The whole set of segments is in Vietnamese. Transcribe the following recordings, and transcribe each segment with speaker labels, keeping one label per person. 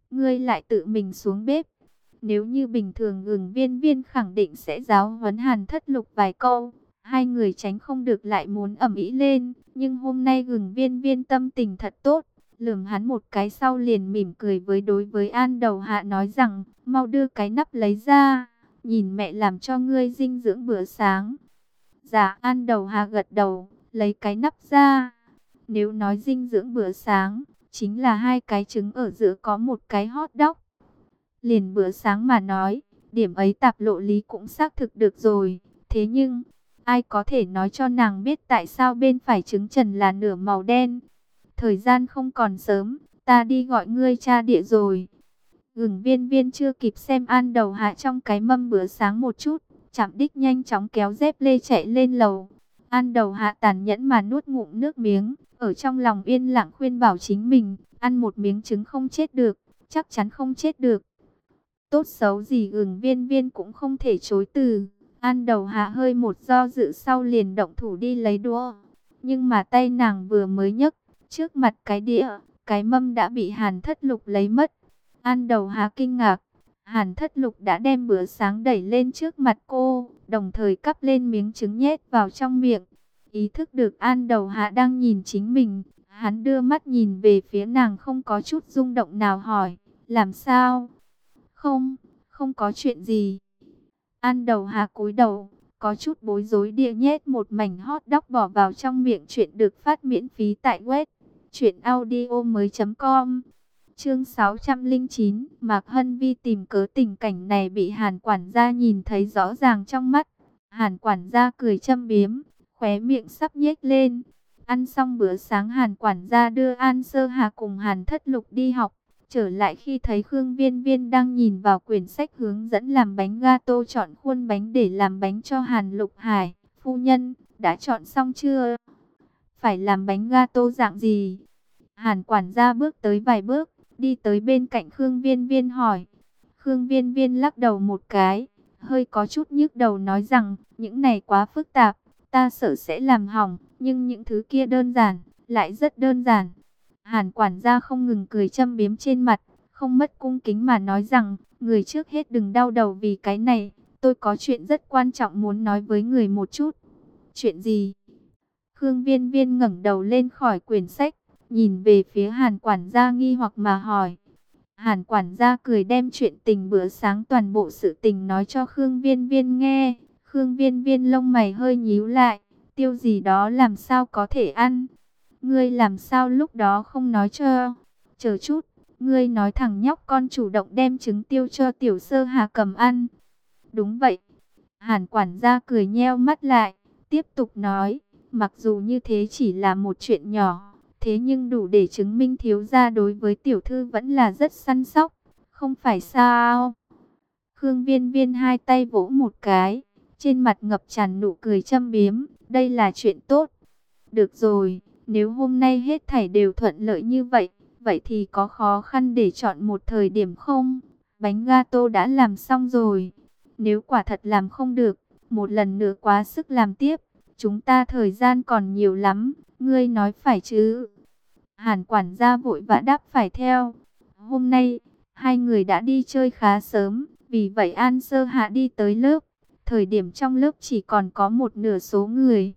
Speaker 1: ngươi lại tự mình xuống bếp. Nếu như bình thường Gừng Viên Viên khẳng định sẽ giáo huấn Hàn Thất Lục vài câu, hai người tránh không được lại muốn ầm ĩ lên. Nhưng hôm nay Gừng Viên Viên tâm tình thật tốt, lườm hắn một cái sau liền mỉm cười đối với An Đầu Hạ nói rằng, mau đưa cái nắp lấy ra, nhìn mẹ làm cho ngươi dinh dưỡng bữa sáng. Dạ, An Đầu Hạ gật đầu, lấy cái nắp ra. Nếu nói dinh dưỡng bữa sáng, chính là hai cái trứng ở giữa có một cái hot dog. Liền bữa sáng mà nói, điểm ấy Tạp Lộ Lý cũng xác thực được rồi. Thế nhưng, ai có thể nói cho nàng biết tại sao bên phải trứng trần là nửa màu đen? Thời gian không còn sớm, ta đi gọi ngươi cha địa rồi. Gừng Viên Viên chưa kịp xem An Đầu Hạ trong cái mâm bữa sáng một chút, chạm đích nhanh chóng kéo dép lê chạy lên lầu. An Đầu Hạ tàn nhẫn mà nuốt ngụm nước miếng, ở trong lòng yên lặng khuyên bảo chính mình, ăn một miếng trứng không chết được, chắc chắn không chết được. Tốt xấu gì Gừng Viên Viên cũng không thể chối từ. An Đầu Hạ hơi một do dự sau liền động thủ đi lấy đũa. Nhưng mà tay nàng vừa mới nhấc, trước mặt cái đĩa, cái mâm đã bị Hàn Thất Lục lấy mất. An Đầu Hạ kinh ngạc, Hàn Thất Lục đã đem bữa sáng đẩy lên trước mặt cô, đồng thời cắp lên miếng trứng nhét vào trong miệng. Ý thức được An Đầu Hạ đang nhìn chính mình, hắn đưa mắt nhìn về phía nàng không có chút rung động nào hỏi, làm sao? Không, không có chuyện gì. An Đầu Hạ cúi đầu, có chút bối rối địa nhét một mảnh hot dog bỏ vào trong miệng. Chuyện được phát miễn phí tại web truyệnaudiomoi.com. Chương 609, Mạc Hân Vi tìm cớ tình cảnh này bị Hàn quản gia nhìn thấy rõ ràng trong mắt. Hàn quản gia cười châm biếm, khóe miệng sắp nhếch lên. Ăn xong bữa sáng Hàn quản gia đưa An Sơ Hà cùng Hàn Thất Lục đi học. Trở lại khi thấy Khương Viên Viên đang nhìn vào quyển sách hướng dẫn làm bánh gato chọn khuôn bánh để làm bánh cho Hàn Lục Hải. Phu nhân, đã chọn xong chưa? Phải làm bánh gato dạng gì? Hàn quản gia bước tới vài bước, đi tới bên cạnh Khương Viên Viên hỏi. Khương Viên Viên lắc đầu một cái, hơi có chút nhức đầu nói rằng, những này quá phức tạp, ta sợ sẽ làm hỏng, nhưng những thứ kia đơn giản, lại rất đơn giản. Hàn quản gia không ngừng cười châm biếm trên mặt, không mất cung kính mà nói rằng, người trước hết đừng đau đầu vì cái này, tôi có chuyện rất quan trọng muốn nói với người một chút. Chuyện gì? Khương Viên Viên ngẩng đầu lên khỏi quyển sách, nhìn về phía Hàn quản gia nghi hoặc mà hỏi. Hàn quản gia cười đem chuyện tình bữa sáng toàn bộ sự tình nói cho Khương Viên Viên nghe. Khương Viên Viên lông mày hơi nhíu lại, tiêu gì đó làm sao có thể ăn? Ngươi làm sao lúc đó không nói cho? Chờ chút, ngươi nói thằng nhóc con chủ động đem trứng tiêu cho Tiểu Sơ Hà cầm ăn. Đúng vậy. Hàn quản gia cười nheo mắt lại, tiếp tục nói, mặc dù như thế chỉ là một chuyện nhỏ, thế nhưng đủ để chứng minh thiếu gia đối với tiểu thư vẫn là rất săn sóc, không phải sao? Khương Viên Viên hai tay vỗ một cái, trên mặt ngập tràn nụ cười châm biếm, đây là chuyện tốt. Được rồi, nếu hôm nay hết thảy đều thuận lợi như vậy, vậy thì có khó khăn để chọn một thời điểm không? Bánh gato đã làm xong rồi. Nếu quả thật làm không được, một lần nữa quá sức làm tiếp, chúng ta thời gian còn nhiều lắm, ngươi nói phải chứ? Hàn quản gia vội vã đáp phải theo. Hôm nay, hai người đã đi chơi khá sớm, vì vậy An Sơ Hạ đi tới lớp. Thời điểm trong lớp chỉ còn có một nửa số người.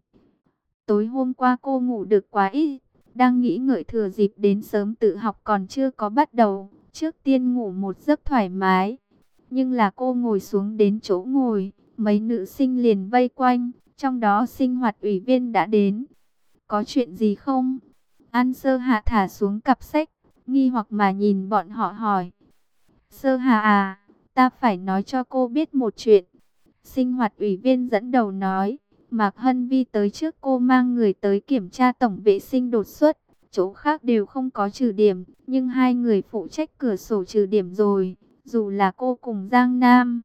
Speaker 1: Tối hôm qua cô ngủ được quá ít, đang nghĩ ngợi thừa dịp đến sớm tự học còn chưa có bắt đầu, trước tiên ngủ một giấc thoải mái. Nhưng là cô ngồi xuống đến chỗ ngồi, mấy nữ sinh liền vây quanh, trong đó sinh hoạt ủy viên đã đến. Có chuyện gì không? An Sơ Hạ thả xuống cặp sách, nghi hoặc mà nhìn bọn họ hỏi. Sơ Hạ à, ta phải nói cho cô biết một chuyện. Sinh hoạt ủy viên dẫn đầu nói, Mạc Hân Vi tới trước cô mang người tới kiểm tra tổng vệ sinh đột xuất, chỗ khác đều không có trừ điểm, nhưng hai người phụ trách cửa sổ trừ điểm rồi, dù là cô cùng Giang Nam.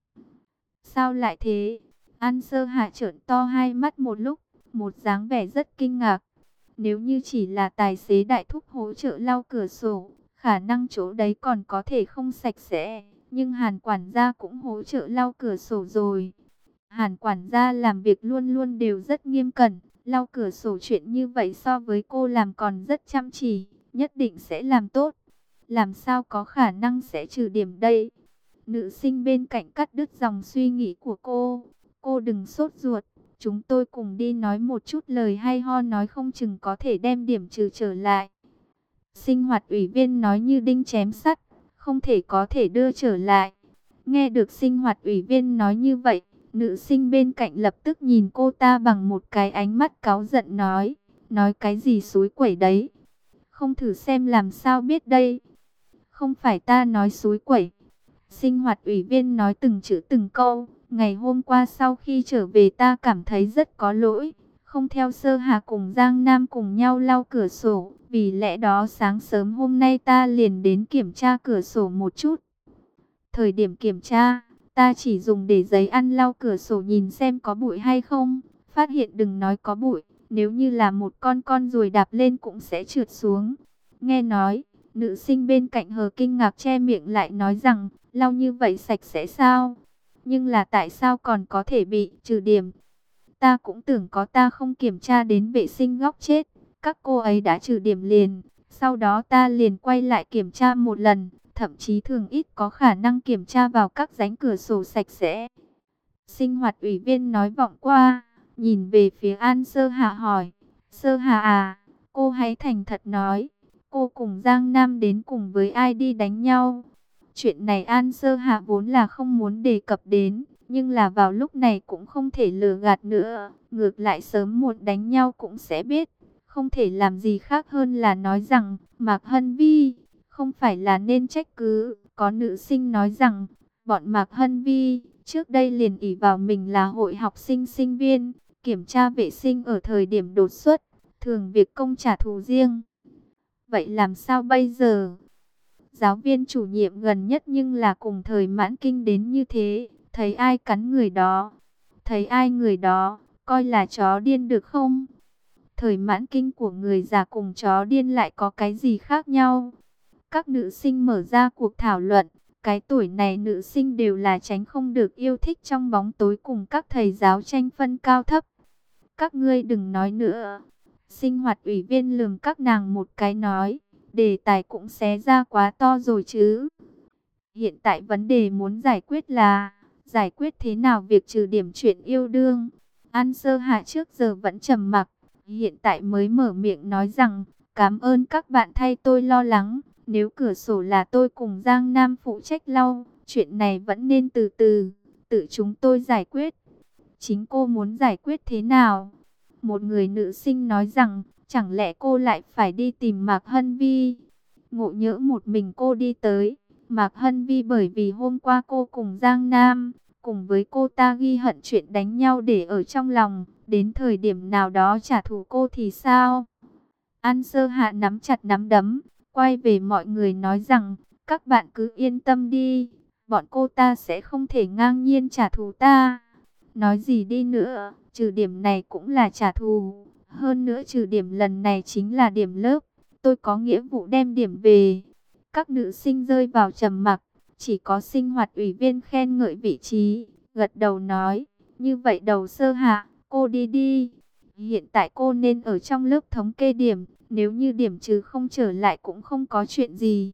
Speaker 1: Sao lại thế? An Sơ Hạ trợn to hai mắt một lúc, một dáng vẻ rất kinh ngạc. Nếu như chỉ là tài xế đại thúc hỗ trợ lau cửa sổ, khả năng chỗ đấy còn có thể không sạch sẽ, nhưng Hàn quản gia cũng hỗ trợ lau cửa sổ rồi. Hàn quản gia làm việc luôn luôn đều rất nghiêm cẩn, lau cửa sổ chuyện như vậy so với cô làm còn rất chăm chỉ, nhất định sẽ làm tốt. Làm sao có khả năng sẽ trừ điểm đây? Nữ sinh bên cạnh cắt đứt dòng suy nghĩ của cô. Cô đừng sốt ruột. Chúng tôi cùng đi nói một chút lời hay ho, nói không chừng có thể đem điểm trừ trở lại. Sinh hoạt ủy viên nói như đinh chém sắt. Không thể có thể đưa trở lại. Nghe được sinh hoạt ủy viên nói như vậy, nữ sinh bên cạnh lập tức nhìn cô ta bằng một cái ánh mắt cáu giận nói. Nói cái gì xúi quẩy đấy? Không thử xem làm sao biết đây? Không phải ta nói xúi quẩy. Sinh hoạt ủy viên nói từng chữ từng câu. Ngày hôm qua sau khi trở về ta cảm thấy rất có lỗi. Không theo Sơ Hà cùng Giang Nam cùng nhau lau cửa sổ. Vì lẽ đó sáng sớm hôm nay ta liền đến kiểm tra cửa sổ một chút. Thời điểm kiểm tra, ta chỉ dùng để giấy ăn lau cửa sổ nhìn xem có bụi hay không. Phát hiện đừng nói có bụi, nếu như là một con ruồi đạp lên cũng sẽ trượt xuống. Nghe nói, nữ sinh bên cạnh hờ kinh ngạc che miệng lại nói rằng, lau như vậy sạch sẽ sao? Nhưng là tại sao còn có thể bị trừ điểm? Ta cũng tưởng có ta không kiểm tra đến vệ sinh góc chết. Các cô ấy đã trừ điểm liền. Sau đó ta liền quay lại kiểm tra một lần. Thậm chí thường ít có khả năng kiểm tra vào các rãnh cửa sổ sạch sẽ. Sinh hoạt ủy viên nói vọng qua. Nhìn về phía An Sơ Hà hỏi. Sơ Hà à, cô hãy thành thật nói. Cô cùng Giang Nam đến cùng với ai đi đánh nhau? Chuyện này An Sơ Hà vốn là không muốn đề cập đến. Nhưng là vào lúc này cũng không thể lừa gạt nữa. Ngược lại sớm muộn đánh nhau cũng sẽ biết. Không thể làm gì khác hơn là nói rằng Mạc Hân Vi không phải là nên trách cứ. Có nữ sinh nói rằng bọn Mạc Hân Vi trước đây liền ỷ vào mình là hội học sinh sinh viên. Kiểm tra vệ sinh ở thời điểm đột xuất. Thường việc công trả thù riêng. Vậy làm sao bây giờ? Giáo viên chủ nhiệm gần nhất nhưng là cùng thời Mãn Kinh đến như thế. Thấy ai cắn người đó, thấy ai người đó, coi là chó điên được không? Thời Mãn Kinh của người già cùng chó điên lại có cái gì khác nhau? Các nữ sinh mở ra cuộc thảo luận. Cái tuổi này nữ sinh đều là tránh không được yêu thích trong bóng tối cùng các thầy giáo tranh phân cao thấp. Các ngươi đừng nói nữa. Sinh hoạt ủy viên lườm các nàng một cái nói. Đề tài cũng xé ra quá to rồi chứ. Hiện tại vấn đề muốn giải quyết là giải quyết thế nào việc trừ điểm chuyện yêu đương. An Sơ Hạ trước giờ vẫn trầm mặc, hiện tại mới mở miệng nói rằng cảm ơn các bạn thay tôi lo lắng. Nếu cửa sổ là tôi cùng Giang Nam phụ trách lau, chuyện này vẫn nên từ từ, tự chúng tôi giải quyết. Chính cô muốn giải quyết thế nào? Một người nữ sinh nói rằng chẳng lẽ cô lại phải đi tìm Mạc Hân Vi? Ngộ nhỡ một mình cô đi tới. Mạc Hân Vi bởi vì hôm qua cô cùng Giang Nam, cùng với cô ta ghi hận chuyện đánh nhau để ở trong lòng, đến thời điểm nào đó trả thù cô thì sao? An Sơ Hạ nắm chặt nắm đấm, quay về mọi người nói rằng, các bạn cứ yên tâm đi, bọn cô ta sẽ không thể ngang nhiên trả thù ta. Nói gì đi nữa, trừ điểm này cũng là trả thù, hơn nữa trừ điểm lần này chính là điểm lớp, tôi có nghĩa vụ đem điểm về. Các nữ sinh rơi vào trầm mặc, chỉ có sinh hoạt ủy viên khen ngợi vị trí, gật đầu nói, như vậy Đầu Sơ Hạ, cô đi đi. Hiện tại cô nên ở trong lớp thống kê điểm, nếu như điểm trừ không trở lại cũng không có chuyện gì.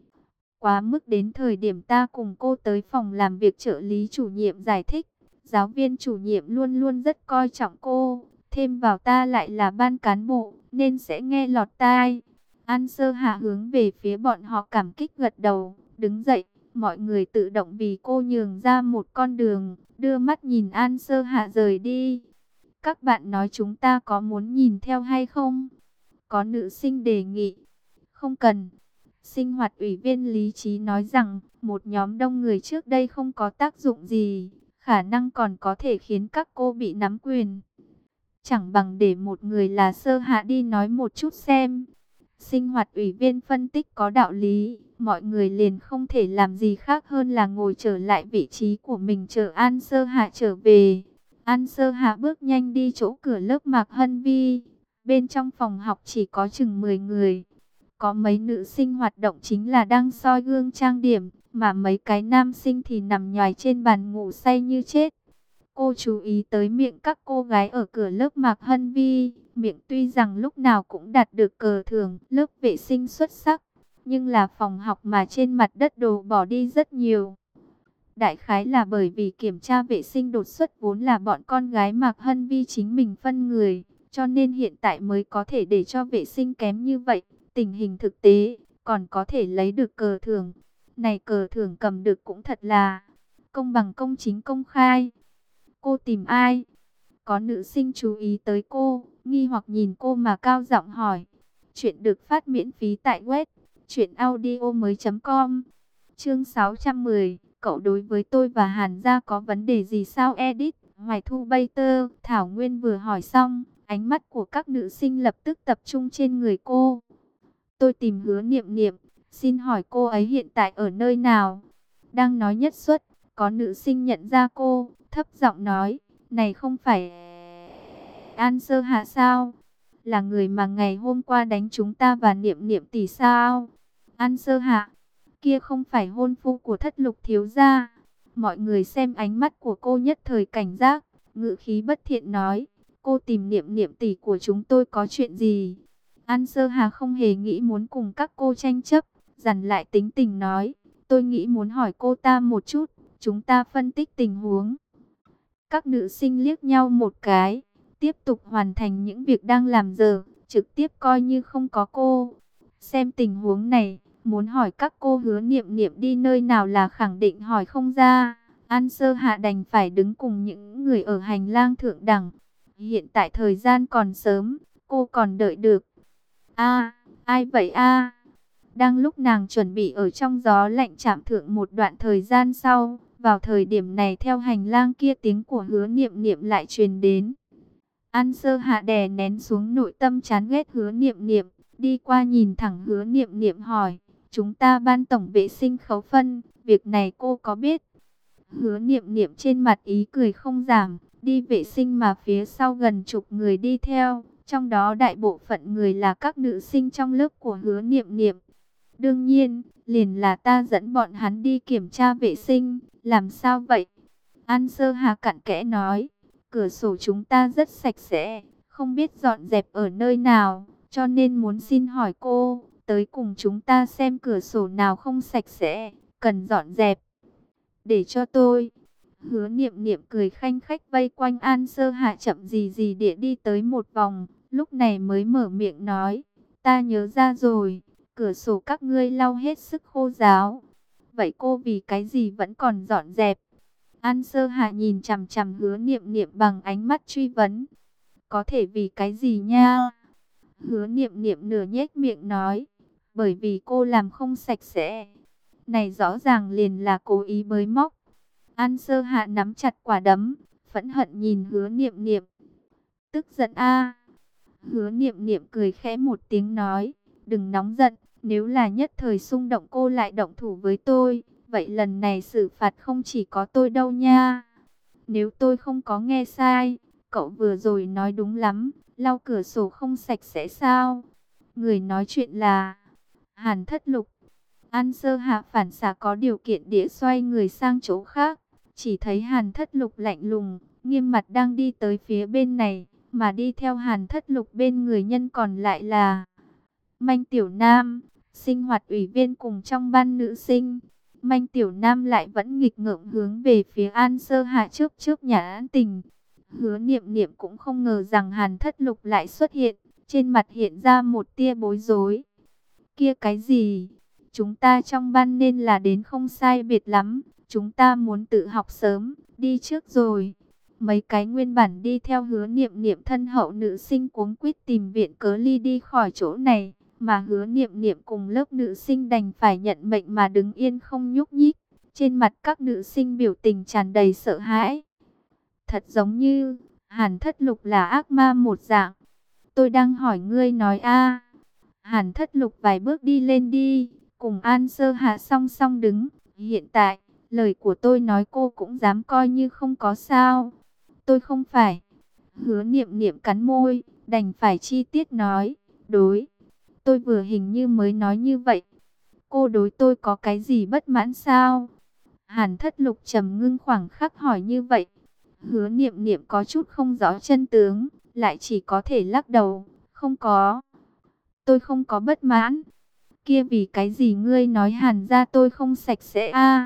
Speaker 1: Quá mức đến thời điểm ta cùng cô tới phòng làm việc, trợ lý chủ nhiệm giải thích, giáo viên chủ nhiệm luôn luôn rất coi trọng cô, thêm vào ta lại là ban cán bộ, nên sẽ nghe lọt tai. An Sơ Hạ hướng về phía bọn họ cảm kích gật đầu, đứng dậy, mọi người tự động vì cô nhường ra một con đường, đưa mắt nhìn An Sơ Hạ rời đi. Các bạn nói chúng ta có muốn nhìn theo hay không? Có nữ sinh đề nghị. Không cần. Sinh hoạt ủy viên lý trí nói rằng, một nhóm đông người trước đây không có tác dụng gì, khả năng còn có thể khiến các cô bị nắm quyền. Chẳng bằng để một người là Sơ Hạ đi nói một chút xem. Sinh hoạt ủy viên phân tích có đạo lý, mọi người liền không thể làm gì khác hơn là ngồi trở lại vị trí của mình chờ An Sơ Hạ trở về. An Sơ Hạ bước nhanh đi chỗ cửa lớp Mạc Hân Vi. Bên trong phòng học chỉ có chừng 10 người. Có mấy nữ sinh hoạt động chính là đang soi gương trang điểm, mà mấy cái nam sinh thì nằm nhoài trên bàn ngủ say như chết. Cô chú ý tới miệng các cô gái ở cửa lớp Mạc Hân Vi. Miệng tuy rằng lúc nào cũng đạt được cờ thưởng lớp vệ sinh xuất sắc, nhưng là phòng học mà trên mặt đất đồ bỏ đi rất nhiều. Đại khái là bởi vì kiểm tra vệ sinh đột xuất vốn là bọn con gái Mạc Hân Vi chính mình phân người, cho nên hiện tại mới có thể để cho vệ sinh kém như vậy. Tình hình thực tế, còn có thể lấy được cờ thưởng. Này cờ thưởng cầm được cũng thật là công bằng, công chính, công khai. Cô tìm ai? Có nữ sinh chú ý tới cô, nghi hoặc nhìn cô mà cao giọng hỏi. Chuyện được phát miễn phí tại web truyệnaudiomoi.com. Chương 610, cậu đối với tôi và Hàn gia có vấn đề gì sao? Edit, Hoài Thu Bay Tơ, Thảo Nguyên vừa hỏi xong, ánh mắt của các nữ sinh lập tức tập trung trên người cô. Tôi tìm Hứa Niệm Niệm, xin hỏi cô ấy hiện tại ở nơi nào? Đang nói nhất suất, có nữ sinh nhận ra cô, thấp giọng nói, này không phải An Sơ Hạ sao? Là người mà ngày hôm qua đánh chúng ta và Niệm Niệm tỷ sao? An Sơ Hạ, kia không phải hôn phu của Thất Lục thiếu gia. Mọi người xem ánh mắt của cô nhất thời cảnh giác, ngữ khí bất thiện nói, cô tìm Niệm Niệm tỷ của chúng tôi có chuyện gì? An Sơ Hà không hề nghĩ muốn cùng các cô tranh chấp, dằn lại tính tình nói, tôi nghĩ muốn hỏi cô ta một chút, chúng ta phân tích tình huống. Các nữ sinh liếc nhau một cái, tiếp tục hoàn thành những việc đang làm giờ, trực tiếp coi như không có cô. Xem tình huống này, muốn hỏi các cô Hứa Niệm Niệm đi nơi nào là khẳng định hỏi không ra. An Sơ Hạ đành phải đứng cùng những người ở hành lang thượng đẳng. Hiện tại thời gian còn sớm, cô còn đợi được. A, ai vậy a? Đang lúc nàng chuẩn bị ở trong gió lạnh chạm thượng một đoạn thời gian sau, vào thời điểm này theo hành lang kia tiếng của Hứa Niệm Niệm lại truyền đến. An Sơ Hạ đè nén xuống nội tâm chán ghét Hứa Niệm Niệm, đi qua nhìn thẳng Hứa Niệm Niệm hỏi, chúng ta ban tổng vệ sinh khấu phân, việc này cô có biết? Hứa Niệm Niệm trên mặt ý cười không giảm, đi vệ sinh mà phía sau gần chục người đi theo, trong đó đại bộ phận người là các nữ sinh trong lớp của Hứa Niệm Niệm. Đương nhiên, liền là ta dẫn bọn hắn đi kiểm tra vệ sinh, làm sao vậy? An Sơ Hà cặn kẽ nói, cửa sổ chúng ta rất sạch sẽ, không biết dọn dẹp ở nơi nào, cho nên muốn xin hỏi cô, tới cùng chúng ta xem cửa sổ nào không sạch sẽ, cần dọn dẹp. Để cho tôi. Hứa Niệm Niệm cười khanh khách vây quanh An Sơ Hạ chậm gì gì địa đi tới một vòng, lúc này mới mở miệng nói, ta nhớ ra rồi, cửa sổ các ngươi lau hết sức khô ráo. Vậy cô vì cái gì vẫn còn dọn dẹp? An Sơ Hạ nhìn chằm chằm Hứa Niệm Niệm bằng ánh mắt truy vấn. Có thể vì cái gì nha? Hứa Niệm Niệm nửa nhếch miệng nói, bởi vì cô làm không sạch sẽ. Này rõ ràng liền là cố ý bới móc. An Sơ Hạ nắm chặt quả đấm, phẫn hận nhìn Hứa Niệm Niệm. Tức giận a? Hứa Niệm Niệm cười khẽ một tiếng nói, đừng nóng giận, nếu là nhất thời xung động cô lại động thủ với tôi, vậy lần này xử phạt không chỉ có tôi đâu nha. Nếu tôi không có nghe sai, cậu vừa rồi nói đúng lắm, lau cửa sổ không sạch sẽ sao? Người nói chuyện là Hàn Thất Lục. An Sơ Hạ phản xạ có điều kiện địa xoay người sang chỗ khác, chỉ thấy Hàn Thất Lục lạnh lùng, nghiêm mặt đang đi tới phía bên này, mà đi theo Hàn Thất Lục bên người nhân còn lại là Manh Tiểu Nam, sinh hoạt ủy viên cùng trong ban nữ sinh. Manh Tiểu Nam lại vẫn nghịch ngợm hướng về phía An Sơ Hạ trước trước nhã tình. Hứa Niệm Niệm cũng không ngờ rằng Hàn Thất Lục lại xuất hiện, trên mặt hiện ra một tia bối rối. Kia cái gì? Chúng ta trong ban nên là đến không sai biệt lắm, chúng ta muốn tự học sớm, đi trước rồi. Mấy cái nguyên bản đi theo Hứa Niệm Niệm thân hậu nữ sinh cuống quýt tìm viện cớ ly đi khỏi chỗ này, mà Hứa Niệm Niệm cùng lớp nữ sinh đành phải nhận mệnh mà đứng yên không nhúc nhích. Trên mặt các nữ sinh biểu tình tràn đầy sợ hãi. Thật giống như Hàn Thất Lục là ác ma một dạng. Tôi đang hỏi ngươi nói a. Hàn Thất Lục vài bước đi lên đi, cùng An Sơ Hạ song song đứng. Hiện tại, lời của tôi nói cô cũng dám coi như không có sao. Tôi không phải. Hứa Niệm Niệm cắn môi, đành phải chi tiết nói. Đối, tôi vừa hình như mới nói như vậy. Cô đối tôi có cái gì bất mãn sao? Hàn Thất Lục trầm ngưng khoảng khắc hỏi như vậy. Hứa Niệm Niệm có chút không rõ chân tướng, lại chỉ có thể lắc đầu. Không có. Tôi không có bất mãn. Kia vì cái gì ngươi nói Hàn gia tôi không sạch sẽ a?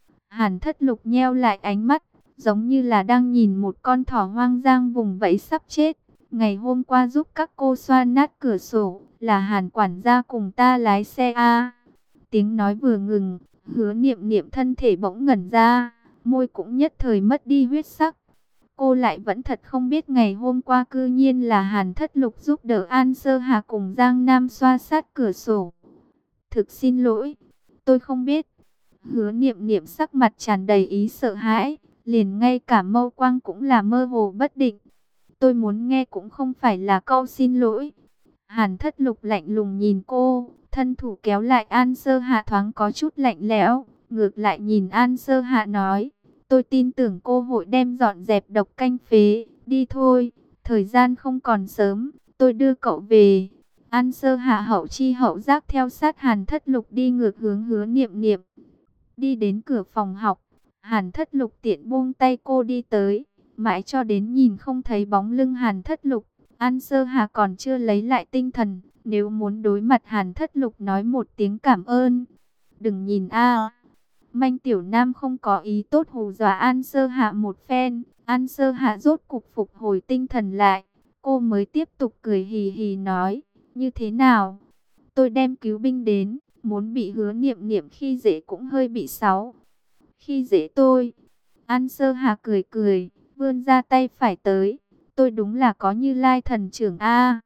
Speaker 1: Hàn Thất Lục nheo lại ánh mắt, giống như là đang nhìn một con thỏ hoang dang vùng vẫy sắp chết. Ngày hôm qua giúp các cô xoa nát cửa sổ, là Hàn quản gia cùng ta lái xe a. Tiếng nói vừa ngừng, Hứa Niệm Niệm thân thể bỗng ngẩn ra, môi cũng nhất thời mất đi huyết sắc. Cô lại vẫn thật không biết ngày hôm qua cư nhiên là Hàn Thất Lục giúp đỡ An Sơ Hà cùng Giang Nam xoa sát cửa sổ. Thực xin lỗi, tôi không biết. Hứa Niệm Niệm sắc mặt tràn đầy ý sợ hãi, liền ngay cả mâu quang cũng là mơ hồ bất định. Tôi muốn nghe cũng không phải là câu xin lỗi. Hàn Thất Lục lạnh lùng nhìn cô, thân thủ kéo lại An Sơ Hạ thoáng có chút lạnh lẽo, ngược lại nhìn An Sơ Hạ nói, tôi tin tưởng cô hội đem dọn dẹp độc canh phế, đi thôi, thời gian không còn sớm, tôi đưa cậu về. An Sơ Hạ hậu chi hậu giác theo sát Hàn Thất Lục đi ngược hướng Hứa Niệm Niệm. Đi đến cửa phòng học, Hàn Thất Lục tiện buông tay cô đi tới, mãi cho đến nhìn không thấy bóng lưng Hàn Thất Lục. An Sơ Hà còn chưa lấy lại tinh thần, nếu muốn đối mặt Hàn Thất Lục nói một tiếng cảm ơn. Đừng nhìn a. Manh Tiểu Nam không có ý tốt hù dọa An Sơ Hạ một phen. An Sơ Hạ rốt cục phục hồi tinh thần lại, cô mới tiếp tục cười hì hì nói, như thế nào? Tôi đem cứu binh đến, muốn bị Hứa Niệm Niệm khi dễ cũng hơi bị xấu. Khi dễ tôi? An Sơ Hà cười cười, vươn ra tay phải tới. Tôi đúng là có Như Lai thần trưởng a.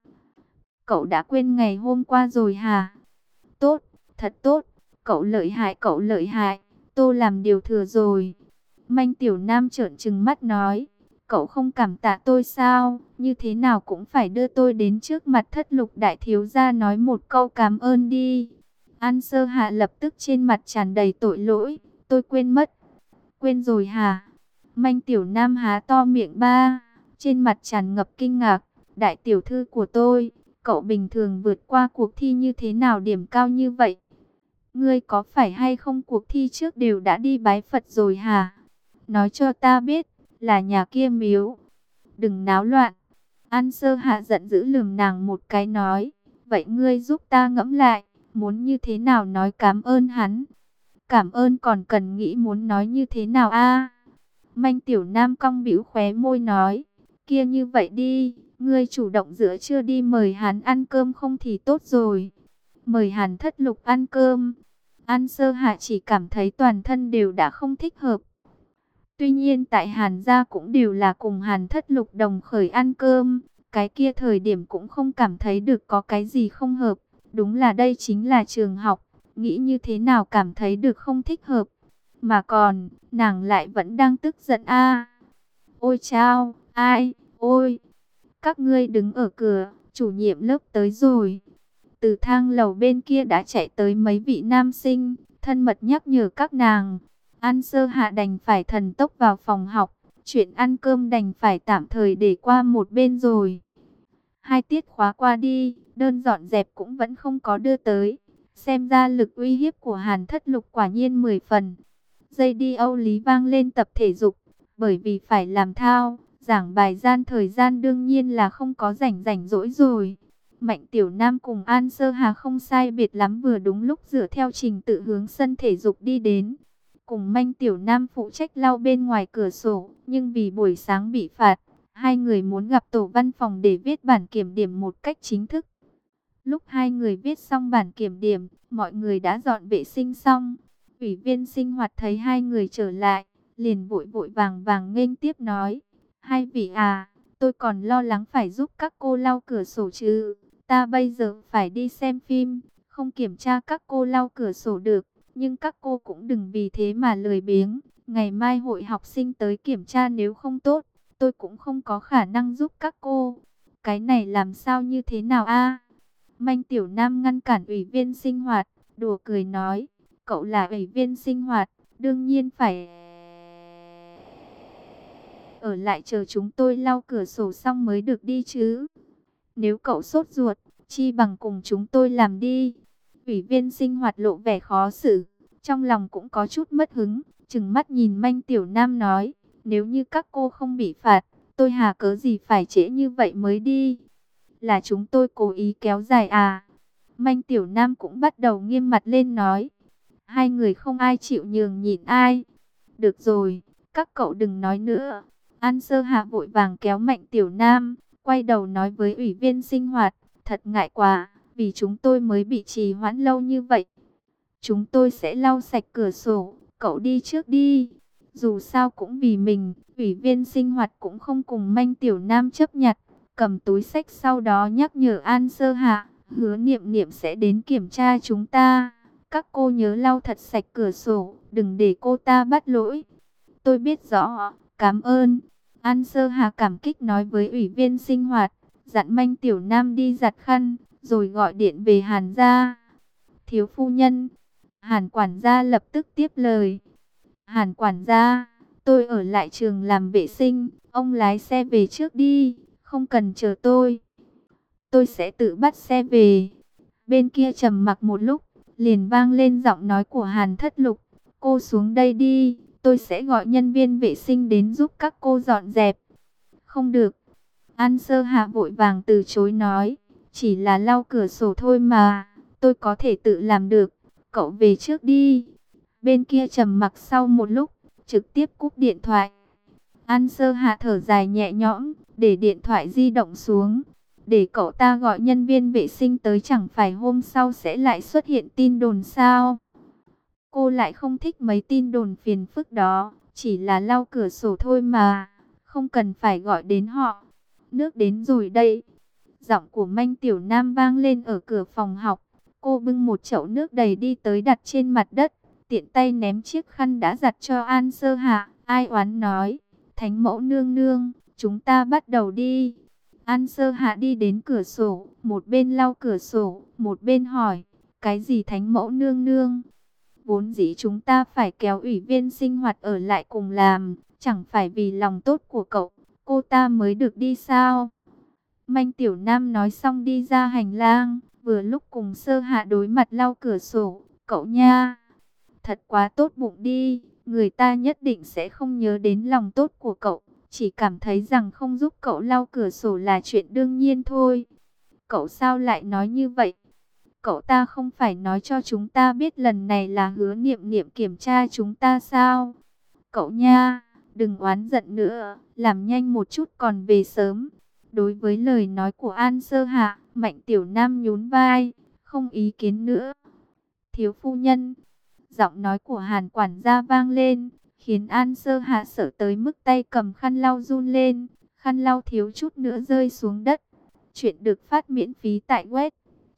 Speaker 1: Cậu đã quên ngày hôm qua rồi hả? Tốt, thật tốt, cậu lợi hại, cậu lợi hại, tôi làm điều thừa rồi. Manh Tiểu Nam trợn trừng mắt nói, cậu không cảm tạ tôi sao? Như thế nào cũng phải đưa tôi đến trước mặt Thất Lục đại thiếu gia nói một câu cảm ơn đi. An Sơ Hạ lập tức trên mặt tràn đầy tội lỗi, tôi quên mất. Quên rồi hả? Manh Tiểu Nam há to miệng ba, trên mặt tràn ngập kinh ngạc. Đại tiểu thư của tôi, cậu bình thường vượt qua cuộc thi như thế nào điểm cao như vậy? Ngươi có phải hay không cuộc thi trước đều đã đi bái Phật rồi hả? Nói cho ta biết, là nhà kia miếu. Đừng náo loạn. An Sơ Hạ giận dữ lườm nàng một cái nói, vậy ngươi giúp ta ngẫm lại, muốn như thế nào nói cảm ơn hắn? Cảm ơn còn cần nghĩ muốn nói như thế nào a? Manh Tiểu Nam cong bĩu khóe môi nói, kia như vậy đi, ngươi chủ động giữa trưa đi mời hắn ăn cơm không thì tốt rồi. Mời Hàn Thất Lục ăn cơm. An Sơ Hạ chỉ cảm thấy toàn thân đều đã không thích hợp. Tuy nhiên tại Hàn gia cũng đều là cùng Hàn Thất Lục đồng khởi ăn cơm, cái kia thời điểm cũng không cảm thấy được có cái gì không hợp. Đúng là đây chính là trường học, nghĩ như thế nào cảm thấy được không thích hợp. Mà còn, nàng lại vẫn đang tức giận a. Ôi chao, ai, ôi, các ngươi đứng ở cửa, chủ nhiệm lớp tới rồi. Từ thang lầu bên kia đã chạy tới mấy vị nam sinh, thân mật nhắc nhở các nàng. An Sơ Hạ đành phải thần tốc vào phòng học, chuyện ăn cơm đành phải tạm thời để qua một bên rồi. 2 tiết khóa qua đi, đơn dọn dẹp cũng vẫn không có đưa tới. Xem ra lực uy hiếp của Hàn Thất Lục quả nhiên 10 phần. Dây đi Âu Lý vang lên tập thể dục, bởi vì phải làm thao, giảng bài thời gian đương nhiên là không có rảnh rỗi rồi. Mạnh Tiểu Nam cùng An Sơ Hà không sai biệt lắm vừa đúng lúc dựa theo trình tự hướng sân thể dục đi đến. Cùng Mạnh Tiểu Nam phụ trách lau bên ngoài cửa sổ, nhưng vì buổi sáng bị phạt, hai người muốn gặp tổ văn phòng để viết bản kiểm điểm một cách chính thức. Lúc hai người viết xong bản kiểm điểm, mọi người đã dọn vệ sinh xong. Ủy viên sinh hoạt thấy hai người trở lại, liền vội vội vàng vàng nghênh tiếp nói, hai vị à, tôi còn lo lắng phải giúp các cô lau cửa sổ chứ. Ta bây giờ phải đi xem phim, không kiểm tra các cô lau cửa sổ được. Nhưng các cô cũng đừng vì thế mà lười biếng. Ngày mai hội học sinh tới kiểm tra nếu không tốt, tôi cũng không có khả năng giúp các cô. Cái này làm sao như thế nào a? Manh Tiểu Nam ngăn cản ủy viên sinh hoạt, đùa cười nói, cậu là ủy viên sinh hoạt, đương nhiên phải ở lại chờ chúng tôi lau cửa sổ xong mới được đi chứ. Nếu cậu sốt ruột, chi bằng cùng chúng tôi làm đi. Ủy viên sinh hoạt lộ vẻ khó xử, trong lòng cũng có chút mất hứng, trừng mắt nhìn Manh Tiểu Nam nói, nếu như các cô không bị phạt, tôi hà cớ gì phải trễ như vậy mới đi. Là chúng tôi cố ý kéo dài à? Manh Tiểu Nam cũng bắt đầu nghiêm mặt lên nói. Hai người không ai chịu nhường nhịn ai. Được rồi, các cậu đừng nói nữa. An Sơ Hạ vội vàng kéo Mạnh Tiểu Nam, quay đầu nói với ủy viên sinh hoạt. Thật ngại quá, vì chúng tôi mới bị trì hoãn lâu như vậy. Chúng tôi sẽ lau sạch cửa sổ, cậu đi trước đi. Dù sao cũng vì mình, ủy viên sinh hoạt cũng không cùng Manh Tiểu Nam chấp nhặt. Cầm túi xách sau đó nhắc nhở An Sơ Hạ, hứa Niệm Niệm sẽ đến kiểm tra chúng ta. Các cô nhớ lau thật sạch cửa sổ, đừng để cô ta bắt lỗi. Tôi biết rõ, cảm ơn. An Sơ Hạ cảm kích nói với ủy viên sinh hoạt, dặn Manh Tiểu Nam đi giặt khăn, rồi gọi điện về Hàn gia. Thiếu phu nhân, Hàn quản gia lập tức tiếp lời. Hàn quản gia, tôi ở lại trường làm vệ sinh, ông lái xe về trước đi, không cần chờ tôi. Tôi sẽ tự bắt xe về. Bên kia trầm mặc một lúc, liền vang lên giọng nói của Hàn Thất Lục. Cô xuống đây đi, tôi sẽ gọi nhân viên vệ sinh đến giúp các cô dọn dẹp. Không được. An Sơ Hạ vội vàng từ chối nói. Chỉ là lau cửa sổ thôi mà, tôi có thể tự làm được. Cậu về trước đi. Bên kia trầm mặc sau một lúc, trực tiếp cúp điện thoại. An Sơ Hạ thở dài nhẹ nhõm, để điện thoại di động xuống. Để cậu ta gọi nhân viên vệ sinh tới, chẳng phải hôm sau sẽ lại xuất hiện tin đồn sao? Cô lại không thích mấy tin đồn phiền phức đó, chỉ là lau cửa sổ thôi mà, không cần phải gọi đến họ. Nước đến rồi đây. Giọng của Manh Tiểu Nam vang lên ở cửa phòng học. Cô bưng một chậu nước đầy đi tới đặt trên mặt đất, tiện tay ném chiếc khăn đã giặt cho An Sơ Hạ. Ai oán nói, Thánh mẫu nương nương, chúng ta bắt đầu đi. An Sơ Hạ đi đến cửa sổ, một bên lau cửa sổ, một bên hỏi, cái gì Thánh mẫu nương nương? Vốn dĩ chúng ta phải kéo ủy viên sinh hoạt ở lại cùng làm, chẳng phải vì lòng tốt của cậu, cô ta mới được đi sao? Manh Tiểu Nam nói xong đi ra hành lang, vừa lúc cùng Sơ Hạ đối mặt lau cửa sổ. Cậu nha, thật quá tốt bụng đi, người ta nhất định sẽ không nhớ đến lòng tốt của cậu, chỉ cảm thấy rằng không giúp cậu lau cửa sổ là chuyện đương nhiên thôi. Cậu sao lại nói như vậy? Cậu ta không phải nói cho chúng ta biết lần này là hứa Niệm Niệm kiểm tra chúng ta sao? Cậu nha, đừng oán giận nữa, làm nhanh một chút còn về sớm. Đối với lời nói của An Sơ Hạ, Mạnh Tiểu Nam nhún vai, không ý kiến nữa. Thiếu phu nhân, giọng nói của Hàn quản gia vang lên, khiến An Sơ Hạ sợ tới mức tay cầm khăn lau run lên, khăn lau thiếu chút nữa rơi xuống đất. Chuyện được phát miễn phí tại web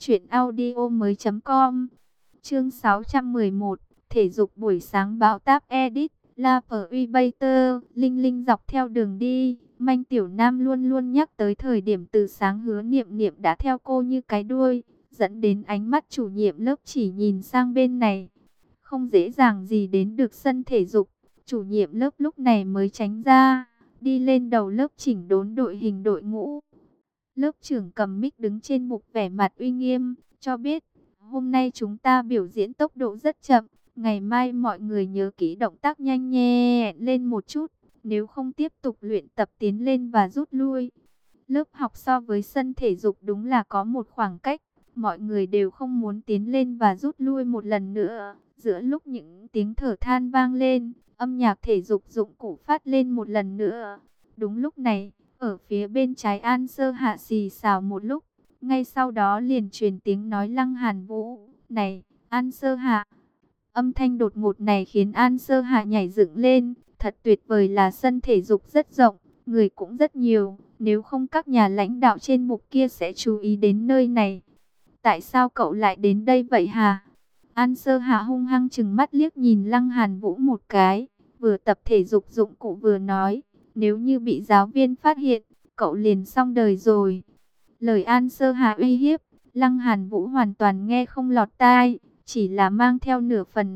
Speaker 1: truyệnaudiomoi.com. Chương 611, thể dục buổi sáng báo táp edit. La Privater, Linh Linh dọc theo đường đi, Manh Tiểu Nam luôn luôn nhắc tới thời điểm từ sáng hứa Niệm Niệm đã theo cô như cái đuôi, dẫn đến ánh mắt chủ nhiệm lớp chỉ nhìn sang bên này. Không dễ dàng gì đến được sân thể dục, chủ nhiệm lớp lúc này mới tránh ra, đi lên đầu lớp chỉnh đốn đội hình đội ngũ. Lớp trưởng cầm mic đứng trên bục vẻ mặt uy nghiêm, cho biết, hôm nay chúng ta biểu diễn tốc độ rất chậm. Ngày mai mọi người nhớ kỹ động tác nhanh nhẹn lên một chút, nếu không tiếp tục luyện tập tiến lên và rút lui. Lớp học so với sân thể dục đúng là có một khoảng cách, mọi người đều không muốn tiến lên và rút lui một lần nữa. Giữa lúc những tiếng thở than vang lên, âm nhạc thể dục dụng cụ phát lên một lần nữa. Đúng lúc này, ở phía bên trái An Sơ Hạ xì xào một lúc, ngay sau đó liền truyền tiếng nói Lăng Hàn Vũ, "Này, An Sơ Hạ." Âm thanh đột ngột này khiến An Sơ Hạ nhảy dựng lên, thật tuyệt vời là sân thể dục rất rộng, người cũng rất nhiều, nếu không các nhà lãnh đạo trên mục kia sẽ chú ý đến nơi này. Tại sao cậu lại đến đây vậy hả? An Sơ Hạ hung hăng trừng mắt liếc nhìn Lăng Hàn Vũ một cái, vừa tập thể dục dụng cụ vừa nói, nếu như bị giáo viên phát hiện, cậu liền xong đời rồi. Lời An Sơ Hạ uy hiếp, Lăng Hàn Vũ hoàn toàn nghe không lọt tai, chỉ là mang theo nửa phần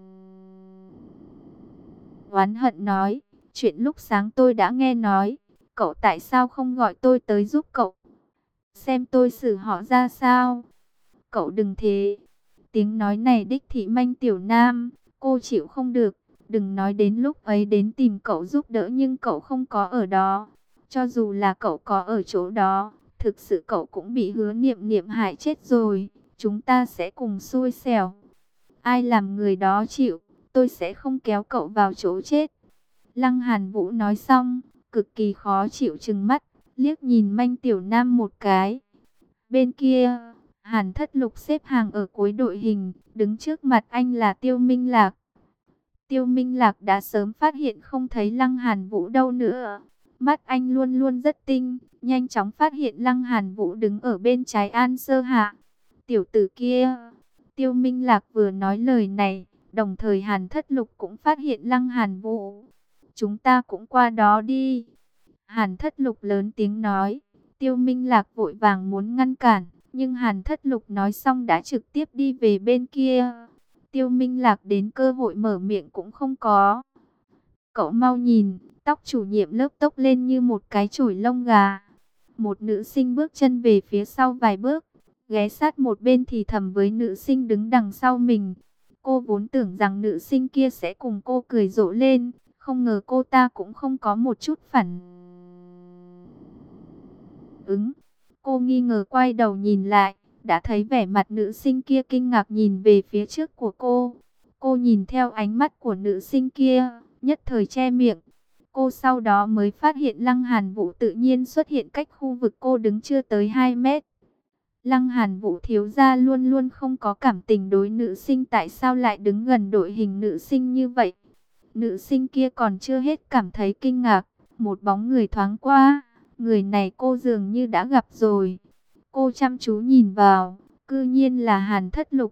Speaker 1: oán hận nói, chuyện lúc sáng tôi đã nghe nói, cậu tại sao không gọi tôi tới giúp cậu, xem tôi xử họ ra sao. Cậu đừng thế. Tiếng nói này đích thị Manh Tiểu Nam, cô chịu không được, đừng nói đến lúc ấy đến tìm cậu giúp đỡ nhưng cậu không có ở đó. Cho dù là cậu có ở chỗ đó, thực sự cậu cũng bị hứa Niệm Niệm hại chết rồi. chúng ta sẽ cùng xui xẻo. Ai làm người đó chịu, tôi sẽ không kéo cậu vào chỗ chết. Lăng Hàn Vũ nói xong, cực kỳ khó chịu trừng mắt, liếc nhìn Manh Tiểu Nam một cái. Bên kia, Hàn Thất Lục xếp hàng ở cuối đội hình, đứng trước mặt anh là Tiêu Minh Lạc. Tiêu Minh Lạc đã sớm phát hiện không thấy Lăng Hàn Vũ đâu nữa. Mắt anh luôn luôn rất tinh, nhanh chóng phát hiện Lăng Hàn Vũ đứng ở bên trái An Sơ Hạ. Tiểu tử kia, Tiêu Minh Lạc vừa nói lời này, đồng thời Hàn Thất Lục cũng phát hiện Lăng Hàn Vũ. Chúng ta cũng qua đó đi. Hàn Thất Lục lớn tiếng nói. Tiêu Minh Lạc vội vàng muốn ngăn cản, nhưng Hàn Thất Lục nói xong đã trực tiếp đi về bên kia. Tiêu Minh Lạc đến cơ hội mở miệng cũng không có. Cậu mau nhìn, tóc chủ nhiệm lớp tốc lên như một cái chổi lông gà. Một nữ sinh bước chân về phía sau vài bước, ghé sát một bên thì thầm với nữ sinh đứng đằng sau mình. Cô vốn tưởng rằng nữ sinh kia sẽ cùng cô cười rộ lên, không ngờ cô ta cũng không có một chút phản ứng. Cô nghi ngờ quay đầu nhìn lại, đã thấy vẻ mặt nữ sinh kia kinh ngạc nhìn về phía trước của cô. Cô nhìn theo ánh mắt của nữ sinh kia, nhất thời che miệng. Cô sau đó mới phát hiện Lăng Hàn Vũ tự nhiên xuất hiện cách khu vực cô đứng chưa tới 2 mét. Lăng Hàn Vũ thiếu gia luôn luôn không có cảm tình đối nữ sinh, tại sao lại đứng gần đội hình nữ sinh như vậy? Nữ sinh kia còn chưa hết cảm thấy kinh ngạc, một bóng người thoáng qua, người này cô dường như đã gặp rồi. Cô chăm chú nhìn vào, cư nhiên là Hàn Thất Lục.